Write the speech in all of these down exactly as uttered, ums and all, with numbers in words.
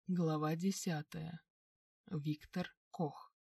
Глава десятая. Виктор Кох.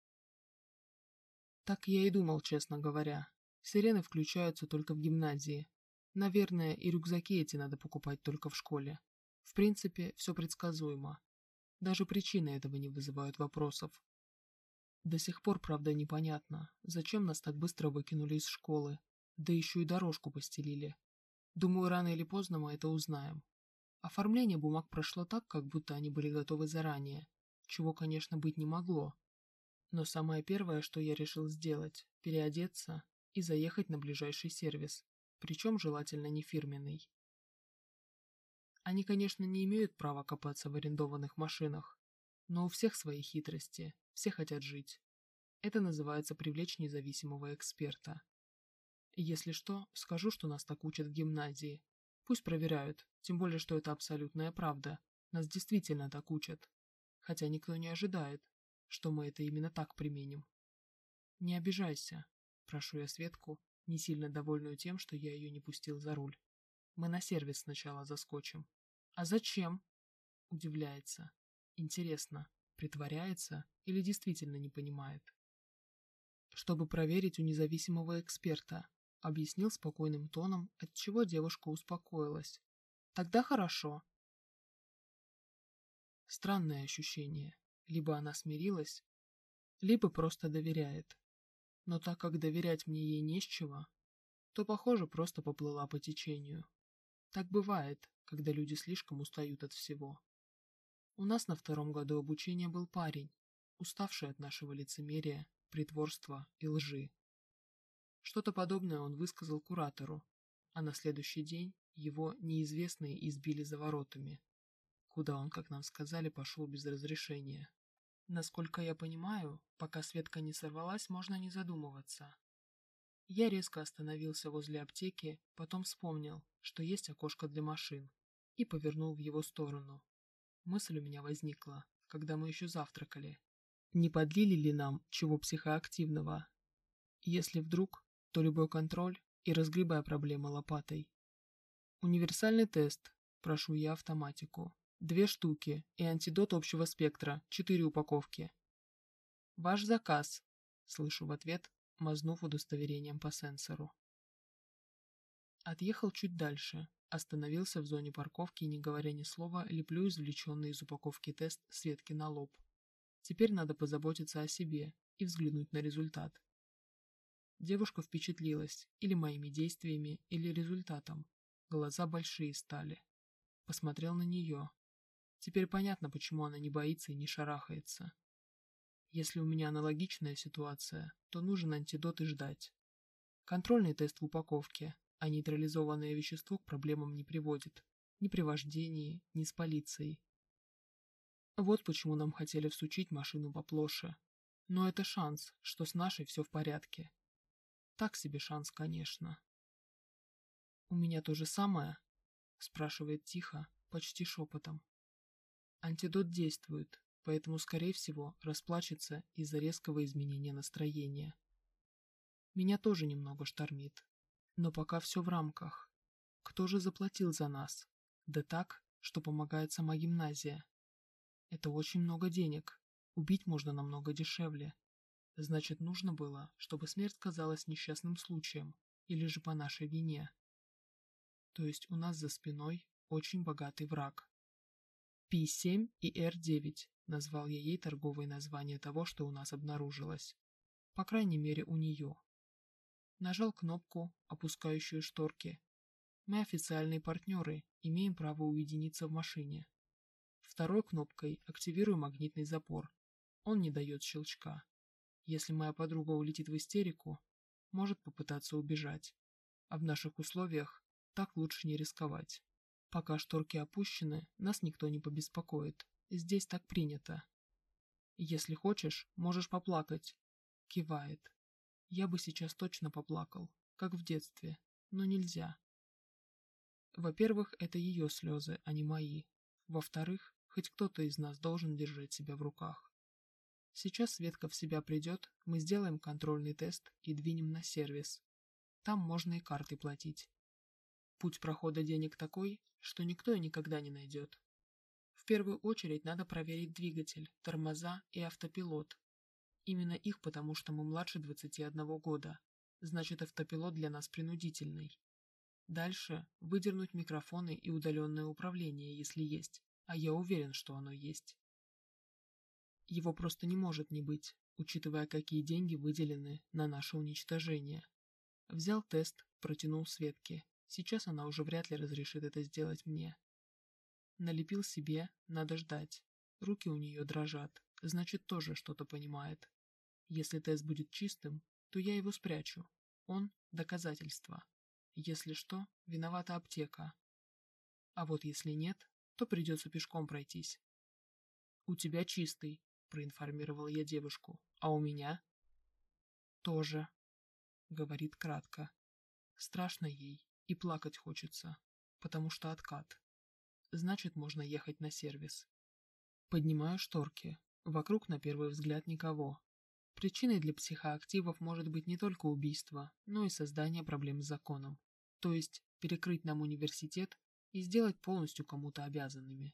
Так я и думал, честно говоря. Сирены включаются только в гимназии. Наверное, и рюкзаки эти надо покупать только в школе. В принципе, все предсказуемо. Даже причины этого не вызывают вопросов. До сих пор, правда, непонятно, зачем нас так быстро выкинули из школы, да еще и дорожку постелили. Думаю, рано или поздно мы это узнаем. Оформление бумаг прошло так, как будто они были готовы заранее, чего, конечно, быть не могло. Но самое первое, что я решил сделать – переодеться и заехать на ближайший сервис, причем желательно не фирменный. Они, конечно, не имеют права копаться в арендованных машинах, но у всех свои хитрости, все хотят жить. Это называется привлечь независимого эксперта. Если что, скажу, что нас так учат в гимназии. Пусть проверяют, тем более, что это абсолютная правда. Нас действительно так учат. Хотя никто не ожидает, что мы это именно так применим. Не обижайся, прошу я Светку, не сильно довольную тем, что я ее не пустил за руль. Мы на сервис сначала заскочим. А зачем? Удивляется. Интересно, притворяется или действительно не понимает? Чтобы проверить у независимого эксперта, объяснил спокойным тоном, отчего девушка успокоилась. Тогда хорошо. Странное ощущение. Либо она смирилась, либо просто доверяет. Но так как доверять мне ей не с чего, то, похоже, просто поплыла по течению. Так бывает, когда люди слишком устают от всего. У нас на втором году обучения был парень, уставший от нашего лицемерия, притворства и лжи. Что-то подобное он высказал куратору, а на следующий день его неизвестные избили за воротами, куда он, как нам сказали, пошел без разрешения. Насколько я понимаю, пока Светка не сорвалась, можно не задумываться. Я резко остановился возле аптеки, потом вспомнил, что есть окошко для машин, и повернул в его сторону. Мысль у меня возникла, когда мы еще завтракали. Не подлили ли нам чего психоактивного? Если вдруг, то любой контроль и разгребая проблемы лопатой. Универсальный тест, прошу я автоматику. Две штуки и антидот общего спектра, четыре упаковки. Ваш заказ, слышу в ответ, мазнув удостоверением по сенсору. Отъехал чуть дальше, остановился в зоне парковки и, не говоря ни слова, леплю извлеченный из упаковки тест Светки на лоб. Теперь надо позаботиться о себе и взглянуть на результат. Девушка впечатлилась или моими действиями, или результатом. Глаза большие стали. Посмотрел на нее. Теперь понятно, почему она не боится и не шарахается. Если у меня аналогичная ситуация, то нужен антидот и ждать. Контрольный тест в упаковке, а нейтрализованное вещество к проблемам не приводит. Ни при вождении, ни с полицией. Вот почему нам хотели всучить машину поплоше. Но это шанс, что с нашей все в порядке. Так себе шанс, конечно. «У меня то же самое?» – спрашивает тихо, почти шепотом. Антидот действует, поэтому, скорее всего, расплачется из-за резкого изменения настроения. Меня тоже немного штормит. Но пока все в рамках. Кто же заплатил за нас? Да так, что помогает сама гимназия. Это очень много денег. Убить можно намного дешевле. Значит, нужно было, чтобы смерть казалась несчастным случаем, или же по нашей вине. То есть у нас за спиной очень богатый враг. пи семь и эр девять назвал я ей торговое название того, что у нас обнаружилось. По крайней мере, у нее. Нажал кнопку, опускающую шторки. Мы официальные партнеры, имеем право уединиться в машине. Второй кнопкой активирую магнитный запор. Он не дает щелчка. Если моя подруга улетит в истерику, может попытаться убежать. А в наших условиях так лучше не рисковать. Пока шторки опущены, нас никто не побеспокоит. Здесь так принято. Если хочешь, можешь поплакать. Кивает. Я бы сейчас точно поплакал, как в детстве, но нельзя. Во-первых, это ее слезы, а не мои. Во-вторых, хоть кто-то из нас должен держать себя в руках. Сейчас Светка в себя придет, мы сделаем контрольный тест и двинем на сервис. Там можно и картой платить. Путь прохода денег такой, что никто и никогда не найдет. В первую очередь надо проверить двигатель, тормоза и автопилот. Именно их, потому что мы младше двадцати одного года. Значит, автопилот для нас принудительный. Дальше выдернуть микрофоны и удаленное управление, если есть, а я уверен, что оно есть. Его просто не может не быть, учитывая, какие деньги выделены на наше уничтожение. Взял тест, протянул Светке. Сейчас она уже вряд ли разрешит это сделать мне. Налепил себе, надо ждать. Руки у нее дрожат, значит, тоже что-то понимает. Если тест будет чистым, то я его спрячу. Он – доказательство. Если что, виновата аптека. А вот если нет, то придется пешком пройтись. «У тебя чистый», – проинформировал я девушку. «А у меня?» «Тоже», – говорит кратко. Страшно ей и плакать хочется, потому что откат. Значит, можно ехать на сервис. Поднимаю шторки. Вокруг на первый взгляд никого. Причиной для психоактивов может быть не только убийство, но и создание проблем с законом. То есть перекрыть нам университет и сделать полностью кому-то обязанными.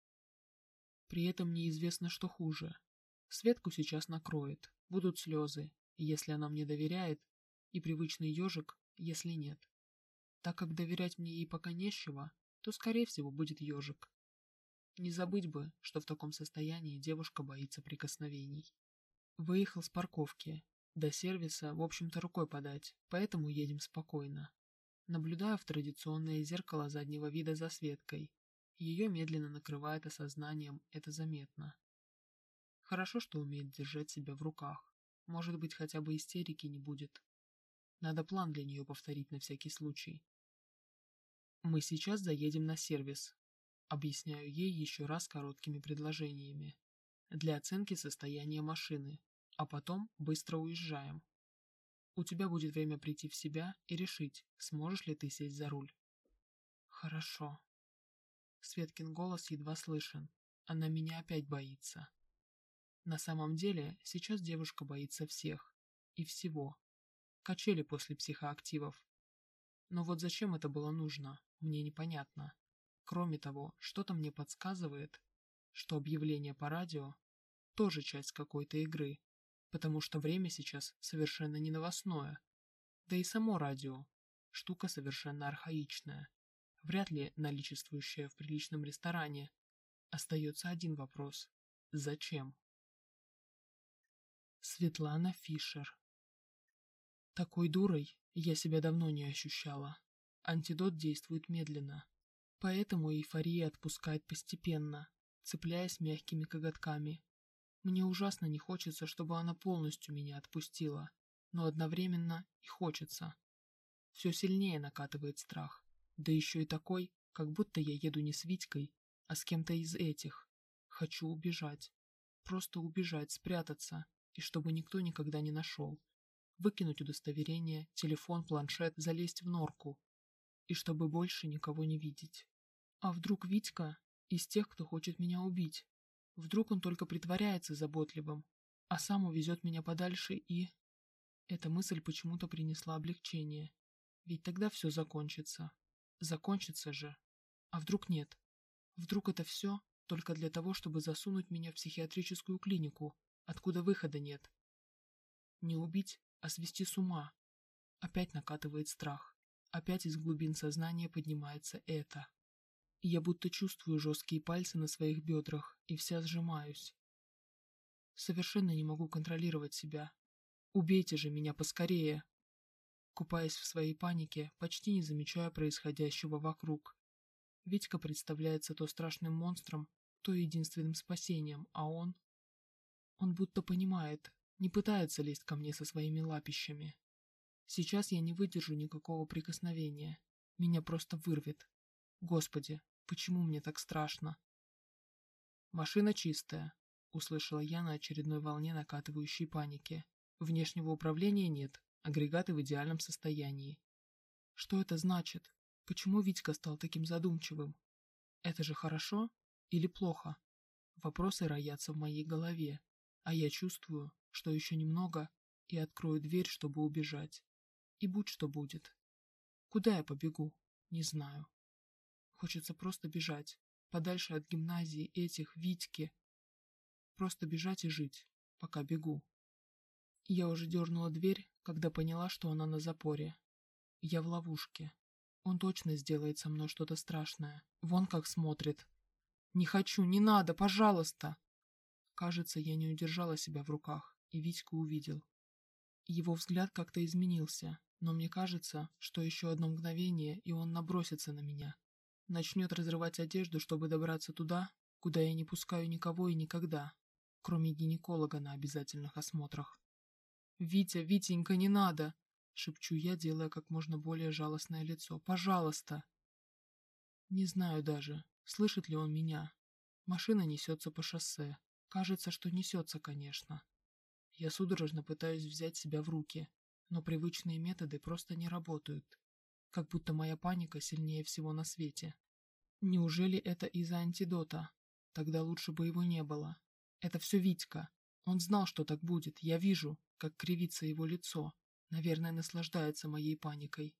При этом неизвестно, что хуже. Светку сейчас накроет, будут слезы, если она мне доверяет, и привычный ежик, если нет. Так как доверять мне ей пока нечего, то, скорее всего, будет ежик. Не забыть бы, что в таком состоянии девушка боится прикосновений. Выехал с парковки. До сервиса, в общем-то, рукой подать, поэтому едем спокойно. Наблюдаю в традиционное зеркало заднего вида за Светкой. Ее медленно накрывает осознанием, это заметно. Хорошо, что умеет держать себя в руках. Может быть, хотя бы истерики не будет. Надо план для нее повторить на всякий случай. Мы сейчас заедем на сервис. Объясняю ей еще раз короткими предложениями. Для оценки состояния машины, а потом быстро уезжаем. У тебя будет время прийти в себя и решить, сможешь ли ты сесть за руль. Хорошо. Светкин голос едва слышен. Она меня опять боится. На самом деле, сейчас девушка боится всех. И всего. Качели после психоактивов. Но вот зачем это было нужно, мне непонятно. Кроме того, что-то мне подсказывает, что объявление по радио тоже часть какой-то игры, потому что время сейчас совершенно не новостное. Да и само радио – штука совершенно архаичная, вряд ли наличествующая в приличном ресторане. Остается один вопрос – зачем? Светлана Фишер. Такой дурой я себя давно не ощущала. Антидот действует медленно, поэтому эйфория отпускает постепенно, цепляясь мягкими коготками. Мне ужасно не хочется, чтобы она полностью меня отпустила, но одновременно и хочется. Все сильнее накатывает страх, да еще и такой, как будто я еду не с Витькой, а с кем-то из этих. Хочу убежать. Просто убежать, спрятаться, и чтобы никто никогда не нашел. Выкинуть удостоверение, телефон, планшет, залезть в норку. И чтобы больше никого не видеть. А вдруг Витька из тех, кто хочет меня убить? Вдруг он только притворяется заботливым, а сам увезет меня подальше и... Эта мысль почему-то принесла облегчение. Ведь тогда все закончится. Закончится же. А вдруг нет? Вдруг это все только для того, чтобы засунуть меня в психиатрическую клинику, откуда выхода нет? Не убить, а свести с ума. Опять накатывает страх. Опять из глубин сознания поднимается это. И я будто чувствую жесткие пальцы на своих бедрах и вся сжимаюсь. Совершенно не могу контролировать себя. Убейте же меня поскорее. Купаясь в своей панике, почти не замечая происходящего вокруг. Витька представляется то страшным монстром, то единственным спасением, а он... Он будто понимает, не пытается лезть ко мне со своими лапищами. Сейчас я не выдержу никакого прикосновения. Меня просто вырвет. Господи, почему мне так страшно? Машина чистая, услышала я на очередной волне накатывающей паники. Внешнего управления нет, агрегаты в идеальном состоянии. Что это значит? Почему Витька стал таким задумчивым? Это же хорошо или плохо? Вопросы роятся в моей голове, а я чувствую, что еще немного и открою дверь, чтобы убежать. И будь что будет. Куда я побегу? Не знаю. Хочется просто бежать, подальше от гимназии, этих, Витьки. Просто бежать и жить, пока бегу. Я уже дернула дверь, когда поняла, что она на запоре. Я в ловушке. Он точно сделает со мной что-то страшное. Вон как смотрит. Не хочу, не надо, пожалуйста. Кажется, я не удержала себя в руках, и Витьку увидел. Его взгляд как-то изменился, но мне кажется, что еще одно мгновение, и он набросится на меня. Начнет разрывать одежду, чтобы добраться туда, куда я не пускаю никого и никогда, кроме гинеколога на обязательных осмотрах. «Витя, Витенька, не надо!» — шепчу я, делая как можно более жалостное лицо. «Пожалуйста!» Не знаю даже, слышит ли он меня. Машина несется по шоссе. Кажется, что несется, конечно. Я судорожно пытаюсь взять себя в руки, но привычные методы просто не работают. Как будто моя паника сильнее всего на свете. Неужели это из-за антидота? Тогда лучше бы его не было. Это все Витька. Он знал, что так будет. Я вижу, как кривится его лицо. Наверное, наслаждается моей паникой.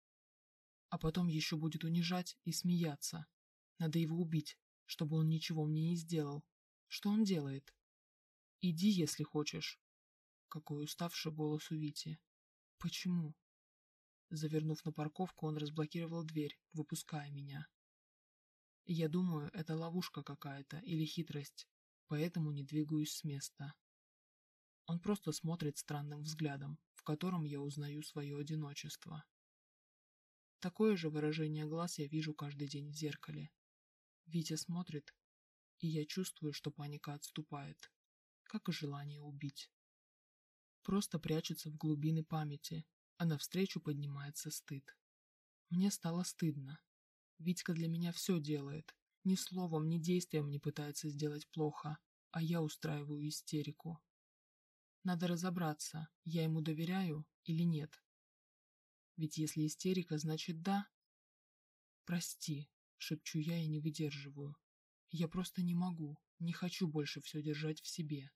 А потом еще будет унижать и смеяться. Надо его убить, чтобы он ничего мне не сделал. Что он делает? Иди, если хочешь. Какой уставший голос у Вити. Почему? Завернув на парковку, он разблокировал дверь, выпуская меня. Я думаю, это ловушка какая-то или хитрость, поэтому не двигаюсь с места. Он просто смотрит странным взглядом, в котором я узнаю свое одиночество. Такое же выражение глаз я вижу каждый день в зеркале. Витя смотрит, и я чувствую, что паника отступает, как и желание убить. Просто прячется в глубины памяти, а навстречу поднимается стыд. Мне стало стыдно. Витька для меня все делает, ни словом, ни действием не пытается сделать плохо, а я устраиваю истерику. Надо разобраться, я ему доверяю или нет. Ведь если истерика, значит да. Прости, шепчу я и не выдерживаю. Я просто не могу, не хочу больше все держать в себе.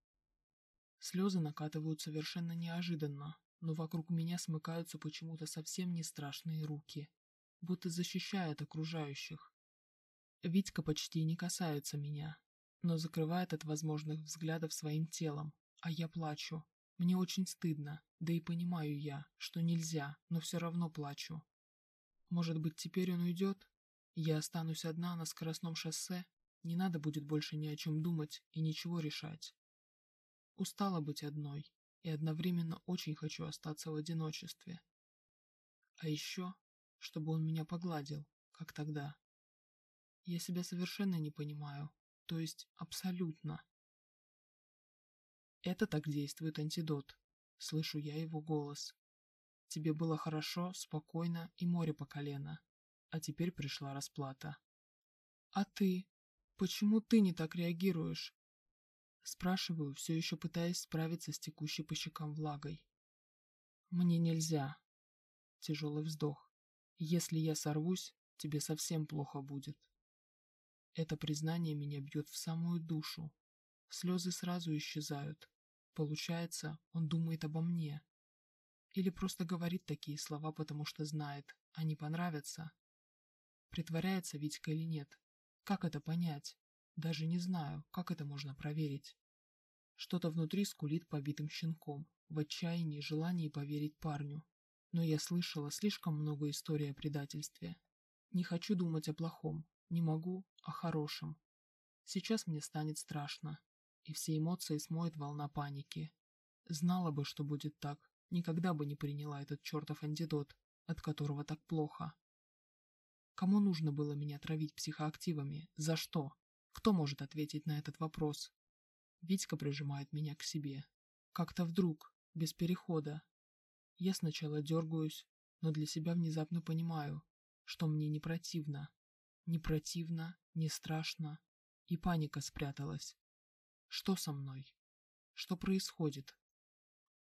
Слезы накатывают совершенно неожиданно, но вокруг меня смыкаются почему-то совсем не страшные руки, будто защищают окружающих. Витька почти не касается меня, но закрывает от возможных взглядов своим телом, а я плачу. Мне очень стыдно, да и понимаю я, что нельзя, но все равно плачу. Может быть, теперь он уйдет? Я останусь одна на скоростном шоссе? Не надо будет больше ни о чем думать и ничего решать. Устала быть одной, и одновременно очень хочу остаться в одиночестве. А еще, чтобы он меня погладил, как тогда. Я себя совершенно не понимаю, то есть абсолютно. Это так действует антидот. Слышу я его голос. Тебе было хорошо, спокойно и море по колено. А теперь пришла расплата. А ты? Почему ты не так реагируешь? Спрашиваю, все еще пытаясь справиться с текущей по щекам влагой. Мне нельзя. Тяжелый вздох. Если я сорвусь, тебе совсем плохо будет. Это признание меня бьет в самую душу. Слезы сразу исчезают. Получается, он думает обо мне. Или просто говорит такие слова, потому что знает, они понравятся. Притворяется Витька или нет? Как это понять? Даже не знаю, как это можно проверить. Что-то внутри скулит побитым щенком, в отчаянии, желании поверить парню. Но я слышала слишком много историй о предательстве. Не хочу думать о плохом, не могу о хорошем. Сейчас мне станет страшно, и все эмоции смоет волна паники. Знала бы, что будет так, никогда бы не приняла этот чертов антидот, от которого так плохо. Кому нужно было меня травить психоактивами? За что? Кто может ответить на этот вопрос? Витька прижимает меня к себе. Как-то вдруг, без перехода. Я сначала дергаюсь, но для себя внезапно понимаю, что мне не противно. Не противно, не страшно. И паника спряталась. Что со мной? Что происходит?